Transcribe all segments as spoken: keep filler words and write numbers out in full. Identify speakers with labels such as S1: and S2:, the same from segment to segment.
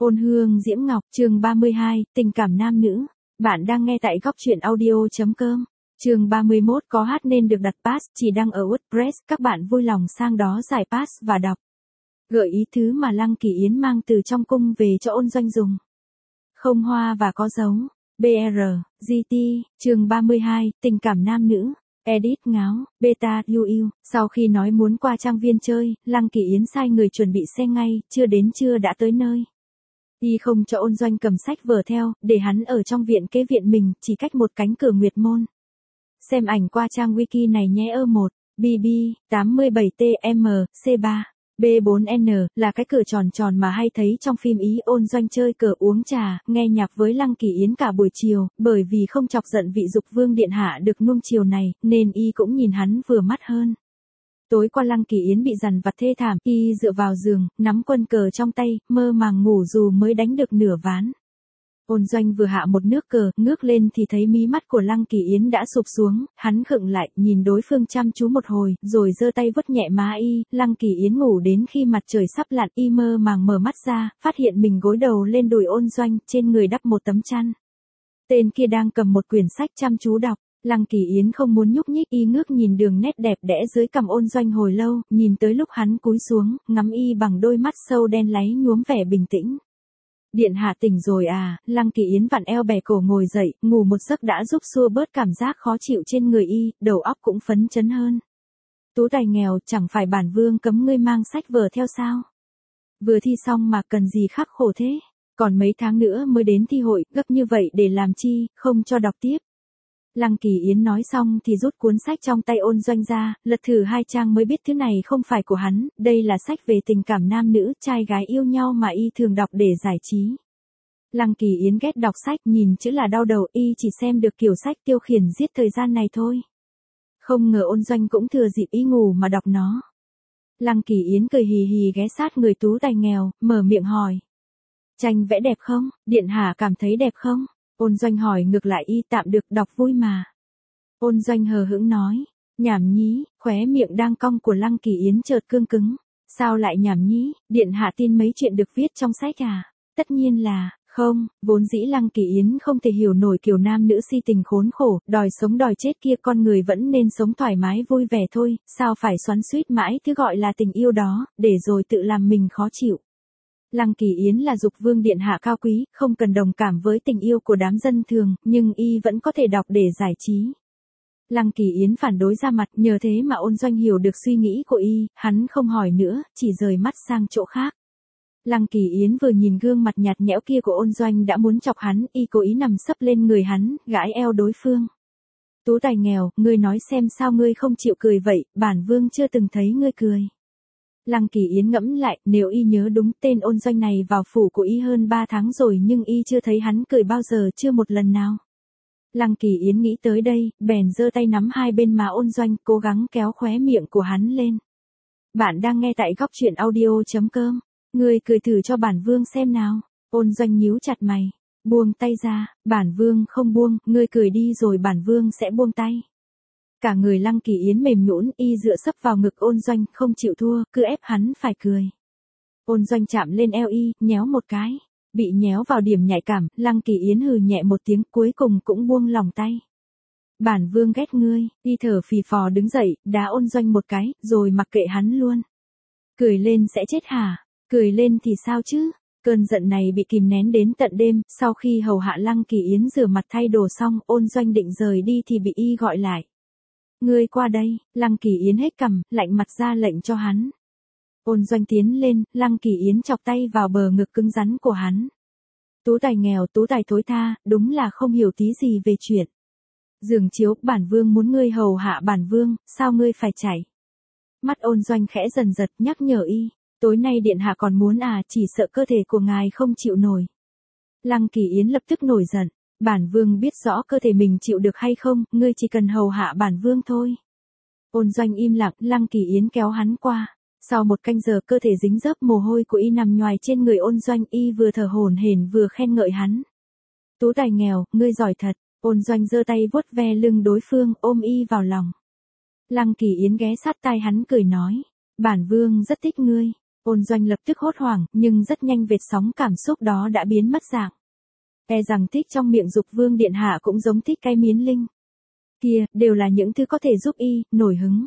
S1: Ôn hương diễm ngọc, chương ba mươi hai, tình cảm nam nữ. Bạn đang nghe tại góc truyện audio.com. Chương ba mươi mốt, có hát nên được đặt pass, chỉ đăng ở WordPress, các bạn vui lòng sang đó giải pass và đọc. Gợi ý thứ mà Lăng Kỳ Yến mang từ trong cung về cho Ôn Doanh dùng. Không hoa và có dấu. bê rờ, giê tê, chương ba mươi hai, tình cảm nam nữ. Edit ngáo, beta, u u. Sau khi nói muốn qua trang viên chơi, Lăng Kỳ Yến sai người chuẩn bị xe ngay, chưa đến trưa đã tới nơi. Y không cho Ôn Doanh cầm sách vở theo, để hắn ở trong viện kế viện mình, chỉ cách một cánh cửa Nguyệt Môn. Xem ảnh qua trang wiki này nhé. Ơ một, bê bê, tám mươi bảy T M, C ba, B bốn N, là cái cửa tròn tròn mà hay thấy trong phim Ý. Ôn Doanh chơi cờ uống trà, nghe nhạc với Lăng Kỳ Yến cả buổi chiều, bởi vì không chọc giận vị Dục Vương điện hạ được nuông chiều này, nên y cũng nhìn hắn vừa mắt hơn. Tối qua Lăng Kỳ Yến bị dằn vặt thê thảm, y dựa vào giường, nắm quân cờ trong tay, mơ màng ngủ dù mới đánh được nửa ván. Ôn Doanh vừa hạ một nước cờ, ngước lên thì thấy mí mắt của Lăng Kỳ Yến đã sụp xuống, hắn khựng lại, nhìn đối phương chăm chú một hồi, rồi giơ tay vuốt nhẹ má y. Lăng Kỳ Yến ngủ đến khi mặt trời sắp lặn, y mơ màng mở mắt ra, phát hiện mình gối đầu lên đùi Ôn Doanh, trên người đắp một tấm chăn. Tên kia đang cầm một quyển sách chăm chú đọc. Lăng Kỳ Yến không muốn nhúc nhích, y ngước nhìn đường nét đẹp đẽ dưới cằm Ôn Doanh hồi lâu, nhìn tới lúc hắn cúi xuống, ngắm y bằng đôi mắt sâu đen láy nhuốm vẻ bình tĩnh. Điện hạ tỉnh rồi à? Lăng Kỳ Yến vặn eo bẻ cổ ngồi dậy, ngủ một giấc đã giúp xua bớt cảm giác khó chịu trên người y, đầu óc cũng phấn chấn hơn. Tú tài nghèo, chẳng phải bản vương cấm ngươi mang sách vở theo sao? Vừa thi xong mà cần gì khắc khổ thế? Còn mấy tháng nữa mới đến thi hội, gấp như vậy để làm chi, không cho đọc tiếp. Lăng Kỳ Yến nói xong thì rút cuốn sách trong tay Ôn Doanh ra, lật thử hai trang mới biết thứ này không phải của hắn, đây là sách về tình cảm nam nữ, trai gái yêu nhau mà y thường đọc để giải trí. Lăng Kỳ Yến ghét đọc sách, nhìn chữ là đau đầu, y chỉ xem được kiểu sách tiêu khiển giết thời gian này thôi. Không ngờ Ôn Doanh cũng thừa dịp y ngủ mà đọc nó. Lăng Kỳ Yến cười hì hì ghé sát người tú tài nghèo, mở miệng hỏi. Tranh vẽ đẹp không? Điện hạ cảm thấy đẹp không? Ôn Doanh hỏi ngược lại y, tạm được, đọc vui mà. Ôn Doanh hờ hững nói, nhảm nhí, khóe miệng đang cong của Lăng Kỳ Yến chợt cương cứng. Sao lại nhảm nhí, điện hạ tin mấy chuyện được viết trong sách à? Tất nhiên là, không, vốn dĩ Lăng Kỳ Yến không thể hiểu nổi kiểu nam nữ si tình khốn khổ, đòi sống đòi chết kia, con người vẫn nên sống thoải mái vui vẻ thôi, sao phải xoắn xuýt mãi thứ gọi là tình yêu đó, để rồi tự làm mình khó chịu. Lăng Kỳ Yến là Dục Vương điện hạ cao quý, không cần đồng cảm với tình yêu của đám dân thường, nhưng y vẫn có thể đọc để giải trí. Lăng Kỳ Yến phản đối ra mặt, nhờ thế mà Ôn Doanh hiểu được suy nghĩ của y, hắn không hỏi nữa, chỉ rời mắt sang chỗ khác. Lăng Kỳ Yến vừa nhìn gương mặt nhạt nhẽo kia của Ôn Doanh đã muốn chọc hắn, y cố ý nằm sấp lên người hắn, gãi eo đối phương. Tú tài nghèo, ngươi nói xem sao ngươi không chịu cười vậy, bản vương chưa từng thấy ngươi cười. Lăng Kỳ Yến ngẫm lại, nếu y nhớ đúng, tên Ôn Doanh này vào phủ của y hơn ba tháng rồi nhưng y chưa thấy hắn cười bao giờ, chưa một lần nào. Lăng Kỳ Yến nghĩ tới đây, bèn giơ tay nắm hai bên má Ôn Doanh, cố gắng kéo khóe miệng của hắn lên. Bạn đang nghe tại góc truyện audio.com. Ngươi cười thử cho bản vương xem nào. Ôn Doanh nhíu chặt mày. Buông tay ra, bản vương không buông, ngươi cười đi rồi bản vương sẽ buông tay. Cả người Lăng Kỳ Yến mềm nhũn, y dựa sấp vào ngực Ôn Doanh, không chịu thua, cứ ép hắn phải cười. Ôn Doanh chạm lên eo y, nhéo một cái. Bị nhéo vào điểm nhạy cảm, Lăng Kỳ Yến hừ nhẹ một tiếng, cuối cùng cũng buông lòng tay. Bản vương ghét ngươi, y thở phì phò đứng dậy, đá Ôn Doanh một cái, rồi mặc kệ hắn luôn. Cười lên sẽ chết hả? Cười lên thì sao chứ? Cơn giận này bị kìm nén đến tận đêm, sau khi hầu hạ Lăng Kỳ Yến rửa mặt thay đồ xong, Ôn Doanh định rời đi thì bị y gọi lại. Ngươi qua đây. Lăng Kỳ Yến hết cằm, lạnh mặt ra lệnh cho hắn. Ôn Doanh tiến lên, Lăng Kỳ Yến chọc tay vào bờ ngực cứng rắn của hắn. Tú tài nghèo, tú tài thối tha, đúng là không hiểu tí gì về chuyện. Giường chiếu, bản vương muốn ngươi hầu hạ bản vương, sao ngươi phải chạy? Mắt Ôn Doanh khẽ dần giật, nhắc nhở y. Tối nay điện hạ còn muốn à, chỉ sợ cơ thể của ngài không chịu nổi. Lăng Kỳ Yến lập tức nổi giận. Bản vương biết rõ cơ thể mình chịu được hay không, ngươi chỉ cần hầu hạ bản vương thôi. Ôn Doanh im lặng, Lăng Kỳ Yến kéo hắn qua. Sau một canh giờ cơ thể dính dớp mồ hôi của y nằm nhoài trên người Ôn Doanh, y vừa thở hổn hển vừa khen ngợi hắn. Tú tài nghèo, ngươi giỏi thật. Ôn Doanh giơ tay vuốt ve lưng đối phương, ôm y vào lòng. Lăng Kỳ Yến ghé sát tai hắn cười nói. Bản vương rất thích ngươi. Ôn Doanh lập tức hốt hoảng, nhưng rất nhanh vệt sóng cảm xúc đó đã biến mất dạng. E rằng thích trong miệng Dục Vương điện hạ cũng giống thích cái miến linh kia, đều là những thứ có thể giúp y nổi hứng.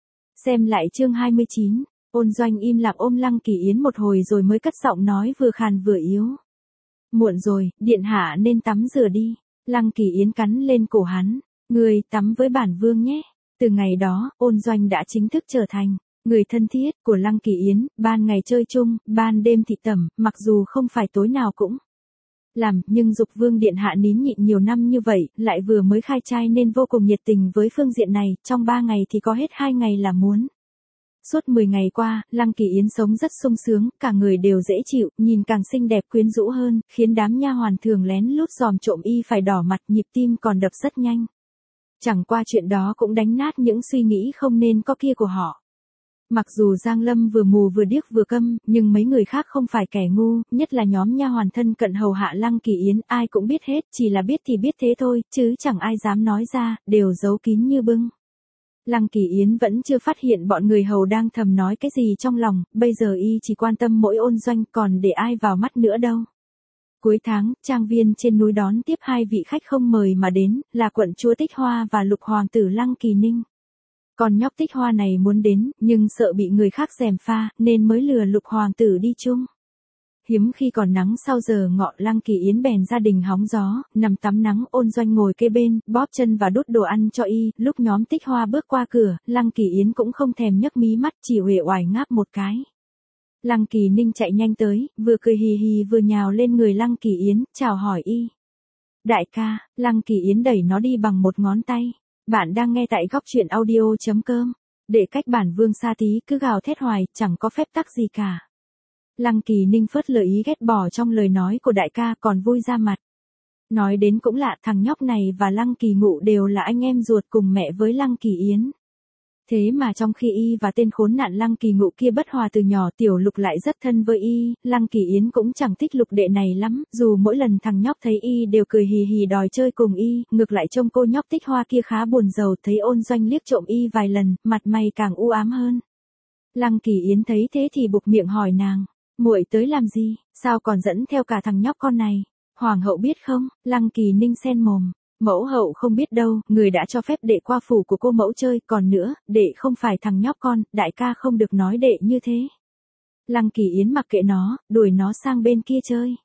S1: Xem lại chương hai mươi chín, Ôn Doanh im lặng ôm Lăng Kỳ Yến một hồi rồi mới cất giọng nói vừa khàn vừa yếu. Muộn rồi, điện hạ nên tắm rửa đi. Lăng Kỳ Yến cắn lên cổ hắn, người tắm với bản vương nhé. Từ ngày đó, Ôn Doanh đã chính thức trở thành người thân thiết của Lăng Kỳ Yến, ban ngày chơi chung, ban đêm thị tẩm, mặc dù không phải tối nào cũng làm, nhưng Dục Vương điện hạ nín nhịn nhiều năm như vậy, lại vừa mới khai trai nên vô cùng nhiệt tình với phương diện này, trong ba ngày thì có hết hai ngày là muốn. Suốt mười ngày qua, Lăng Kỳ Yến sống rất sung sướng, cả người đều dễ chịu, nhìn càng xinh đẹp quyến rũ hơn, khiến đám nha hoàn thường lén lút dòm trộm y phải đỏ mặt, nhịp tim còn đập rất nhanh. Chẳng qua chuyện đó cũng đánh nát những suy nghĩ không nên có kia của họ. Mặc dù Giang Lâm vừa mù vừa điếc vừa câm, nhưng mấy người khác không phải kẻ ngu, nhất là nhóm nha hoàn thân cận hầu hạ Lăng Kỳ Yến, ai cũng biết hết, chỉ là biết thì biết thế thôi, chứ chẳng ai dám nói ra, đều giấu kín như bưng. Lăng Kỳ Yến vẫn chưa phát hiện bọn người hầu đang thầm nói cái gì trong lòng, bây giờ y chỉ quan tâm mỗi Ôn Doanh, còn để ai vào mắt nữa đâu. Cuối tháng, trang viên trên núi đón tiếp hai vị khách không mời mà đến, là quận chúa Tích Hoa và lục hoàng tử Lăng Kỳ Ninh. Còn nhóc Tích Hoa này muốn đến, nhưng sợ bị người khác gièm pha, nên mới lừa lục hoàng tử đi chung. Hiếm khi còn nắng sau giờ ngọ, Lăng Kỳ Yến bèn gia đình hóng gió, nằm tắm nắng. Ôn Doanh ngồi kế bên, bóp chân và đút đồ ăn cho y, lúc nhóm Tích Hoa bước qua cửa, Lăng Kỳ Yến cũng không thèm nhấc mí mắt, chỉ uể oải ngáp một cái. Lăng Kỳ Ninh chạy nhanh tới, vừa cười hì hì vừa nhào lên người Lăng Kỳ Yến, chào hỏi y. Đại ca, Lăng Kỳ Yến đẩy nó đi bằng một ngón tay. Bạn đang nghe tại góc truyện audio chấm com. Để cách bản vương xa tí cứ gào thét hoài, chẳng có phép tắc gì cả. Lăng Kỳ Ninh phớt lờ ý ghét bỏ trong lời nói của đại ca, còn vui ra mặt. Nói đến cũng lạ, thằng nhóc này và Lăng Kỳ Ngụ đều là anh em ruột cùng mẹ với Lăng Kỳ Yến. Thế mà trong khi y và tên khốn nạn Lăng Kỳ Ngụ kia bất hòa từ nhỏ, Tiểu Lục lại rất thân với y. Lăng Kỳ Yến cũng chẳng thích Lục đệ này lắm, dù mỗi lần thằng nhóc thấy y đều cười hì hì đòi chơi cùng y, ngược lại trông cô nhóc Tích Hoa kia khá buồn rầu, thấy Ôn Doanh liếc trộm y vài lần, mặt mày càng u ám hơn. Lăng Kỳ Yến thấy thế thì buộc miệng hỏi nàng, muội tới làm gì, sao còn dẫn theo cả thằng nhóc con này? Hoàng hậu biết không? Lăng Kỳ Ninh sen mồm. Mẫu hậu không biết đâu, người đã cho phép đệ qua phủ của cô mẫu chơi, còn nữa, đệ không phải thằng nhóc con, đại ca không được nói đệ như thế. Lăng Kỳ Yến mặc kệ nó, đuổi nó sang bên kia chơi.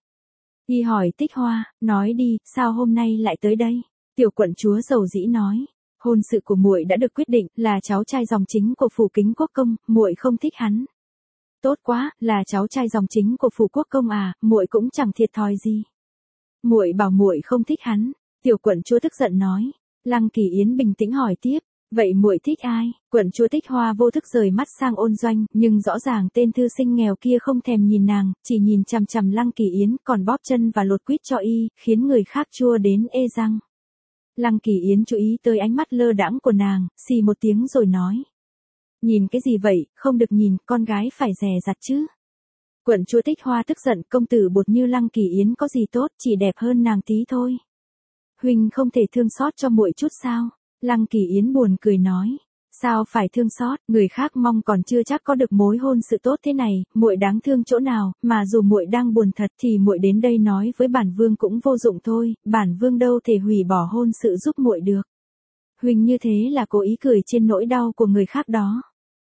S1: Y hỏi Tích Hoa, nói đi, sao hôm nay lại tới đây? Tiểu quận chúa dầu dĩ nói, hôn sự của muội đã được quyết định, là cháu trai dòng chính của phủ Kính Quốc công, muội không thích hắn. Tốt quá, là cháu trai dòng chính của phủ Quốc công à, muội cũng chẳng thiệt thòi gì. Muội bảo muội không thích hắn. Tiểu quận chúa tức giận nói. Lăng Kỳ Yến bình tĩnh hỏi tiếp, vậy muội thích ai? Quận chúa Tích Hoa vô thức rời mắt sang Ôn Doanh, nhưng rõ ràng tên thư sinh nghèo kia không thèm nhìn nàng, chỉ nhìn chằm chằm Lăng Kỳ Yến, còn bóp chân và lột quýt cho y, khiến người khác chua đến ê răng. Lăng Kỳ Yến chú ý tới ánh mắt lơ đãng của nàng, xì một tiếng rồi nói. Nhìn cái gì vậy, không được nhìn, con gái phải dè dặt chứ. Quận chúa Tích Hoa tức giận, công tử bột như Lăng Kỳ Yến có gì tốt, chỉ đẹp hơn nàng tí thôi. Huynh không thể thương xót cho muội chút sao? Lăng Kỳ Yến buồn cười nói, sao phải thương xót, người khác mong còn chưa chắc có được mối hôn sự tốt thế này, muội đáng thương chỗ nào, mà dù muội đang buồn thật thì muội đến đây nói với bản vương cũng vô dụng thôi, bản vương đâu thể hủy bỏ hôn sự giúp muội được. Huynh như thế là cố ý cười trên nỗi đau của người khác đó.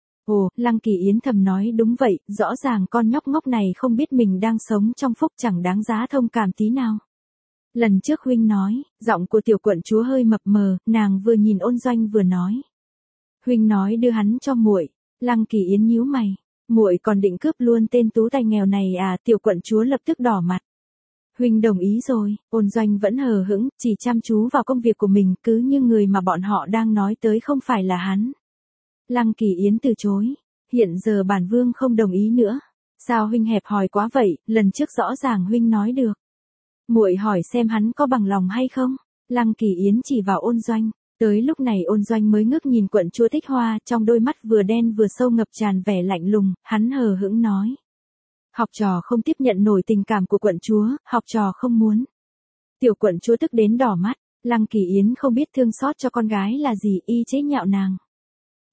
S1: Ồ, Lăng Kỳ Yến thầm nói đúng vậy, rõ ràng con nhóc ngốc này không biết mình đang sống trong phúc, chẳng đáng giá thông cảm tí nào. Lần trước huynh nói, giọng của tiểu quận chúa hơi mập mờ, nàng vừa nhìn Ôn Doanh vừa nói. Huynh nói đưa hắn cho muội. Lăng Kỳ Yến nhíu mày, muội còn định cướp luôn tên tú tài nghèo này à? Tiểu quận chúa lập tức đỏ mặt. Huynh đồng ý rồi. Ôn Doanh vẫn hờ hững, chỉ chăm chú vào công việc của mình, cứ như người mà bọn họ đang nói tới không phải là hắn. Lăng Kỳ Yến từ chối, hiện giờ bản vương không đồng ý nữa. Sao huynh hẹp hòi quá vậy, lần trước rõ ràng huynh nói được. Muội hỏi xem hắn có bằng lòng hay không? Lăng Kỳ Yến chỉ vào Ôn Doanh. Tới lúc này Ôn Doanh mới ngước nhìn quận chúa Tích Hoa, trong đôi mắt vừa đen vừa sâu ngập tràn vẻ lạnh lùng, hắn hờ hững nói. Học trò không tiếp nhận nổi tình cảm của quận chúa, học trò không muốn. Tiểu quận chúa tức đến đỏ mắt, Lăng Kỳ Yến không biết thương xót cho con gái là gì, y chế nhạo nàng.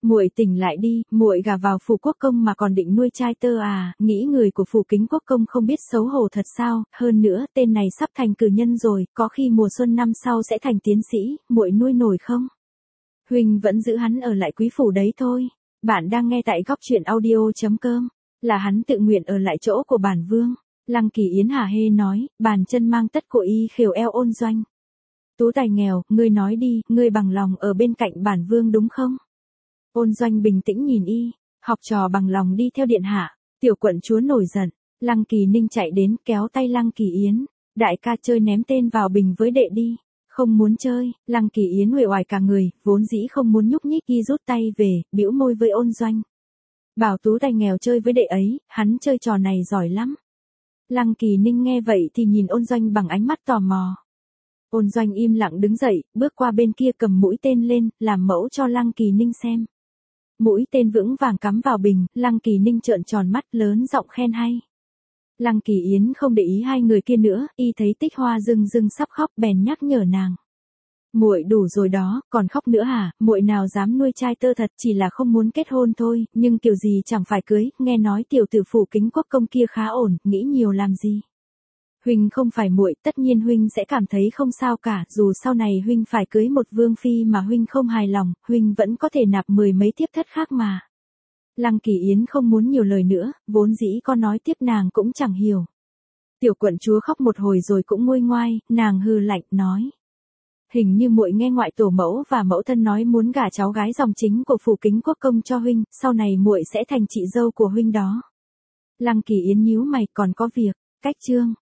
S1: Muội tỉnh lại đi, muội gả vào phủ quốc công mà còn định nuôi trai tơ à, nghĩ người của phủ kính quốc công không biết xấu hổ thật sao, hơn nữa tên này sắp thành cử nhân rồi, có khi mùa xuân năm sau sẽ thành tiến sĩ, muội nuôi nổi không? Huynh vẫn giữ hắn ở lại quý phủ đấy thôi. Bạn đang nghe tại góc truyện audio.com, là hắn tự nguyện ở lại chỗ của bản vương. Lăng Kỳ Yến hả hê nói, bàn chân mang tất của y khều eo Ôn Doanh. Tú tài nghèo, ngươi nói đi, ngươi bằng lòng ở bên cạnh bản vương đúng không? Ôn Doanh bình tĩnh nhìn y, học trò bằng lòng đi theo điện hạ. Tiểu quận chúa nổi giận, Lăng Kỳ Ninh chạy đến kéo tay Lăng Kỳ Yến, đại ca chơi ném tên vào bình với đệ đi. Không muốn chơi, Lăng Kỳ Yến uể oải cả người, vốn dĩ không muốn nhúc nhích y rút tay về, bĩu môi với Ôn Doanh. Bảo Tú tài nghèo chơi với đệ ấy, hắn chơi trò này giỏi lắm. Lăng Kỳ Ninh nghe vậy thì nhìn Ôn Doanh bằng ánh mắt tò mò. Ôn Doanh im lặng đứng dậy, bước qua bên kia cầm mũi tên lên, làm mẫu cho Lăng Kỳ Ninh xem. Mũi tên vững vàng cắm vào bình, Lăng Kỳ Ninh trợn tròn mắt lớn giọng khen hay. Lăng Kỳ Yến không để ý hai người kia nữa, y thấy Tích Hoa rưng rưng sắp khóc bèn nhắc nhở nàng. Muội đủ rồi đó, còn khóc nữa hả, muội nào dám nuôi trai tơ thật, chỉ là không muốn kết hôn thôi, nhưng kiểu gì chẳng phải cưới, nghe nói tiểu tử phủ kính quốc công kia khá ổn, nghĩ nhiều làm gì. Huynh không phải muội, tất nhiên huynh sẽ cảm thấy không sao cả, dù sau này huynh phải cưới một vương phi mà huynh không hài lòng, huynh vẫn có thể nạp mười mấy thiếp thất khác mà. Lăng Kỳ Yến không muốn nhiều lời nữa, vốn dĩ có nói tiếp nàng cũng chẳng hiểu. Tiểu quận chúa khóc một hồi rồi cũng nguôi ngoai, nàng hừ lạnh nói. Hình như muội nghe ngoại tổ mẫu và mẫu thân nói muốn gả cháu gái dòng chính của phủ kính quốc công cho huynh, sau này muội sẽ thành chị dâu của huynh đó. Lăng Kỳ Yến nhíu mày, còn có việc, cách chương.